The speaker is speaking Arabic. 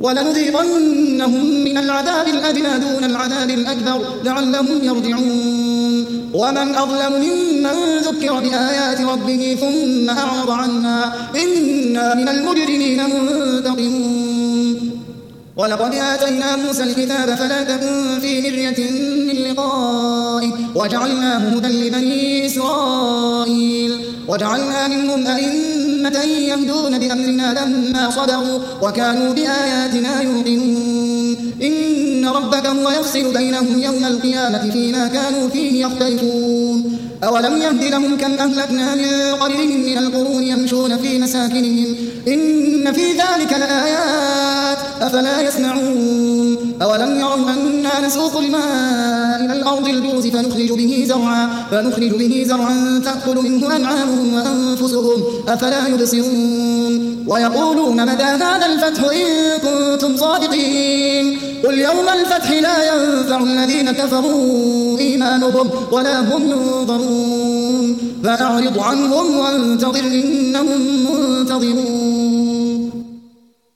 ولنذيقنهم من العذاب الأدنى دون العذاب الأكبر لعلهم يرجعون ومن أظلم ممن ذكر بآيات ربه ثم أعرض عنها إنا من المجرمين منتقمون ولقد آتينا موسى الكتاب فلا تكن في مرية من لقائه وجعلناه هدى لبني إسرائيل وجعلنا منهم أئمة يهدون بأمرنا لما صبروا وكانوا بآياتنا يوقنون إن ربك هو يفصل بينهم يوم القيامة فيما كانوا فيه يختلفون أولم يهد لهم كم أهلكنا من قبلهم من القرون يمشون في مساكنهم إن في ذلك لآيات أفلا يسمعون أولم يروا أنا نسوق الماء إلى الأرض الجرز فنخرج به زرعا تأكل منه أنعامهم وأنفسهم أفلا يبصرون ويقولون متى هذا الفتح إن كنتم صادقين قل يوم الفتح لا ينفع الذين كفروا إيمانهم ولا هم ينظرون فأعرض عنهم وانتظر إنهم منتظرون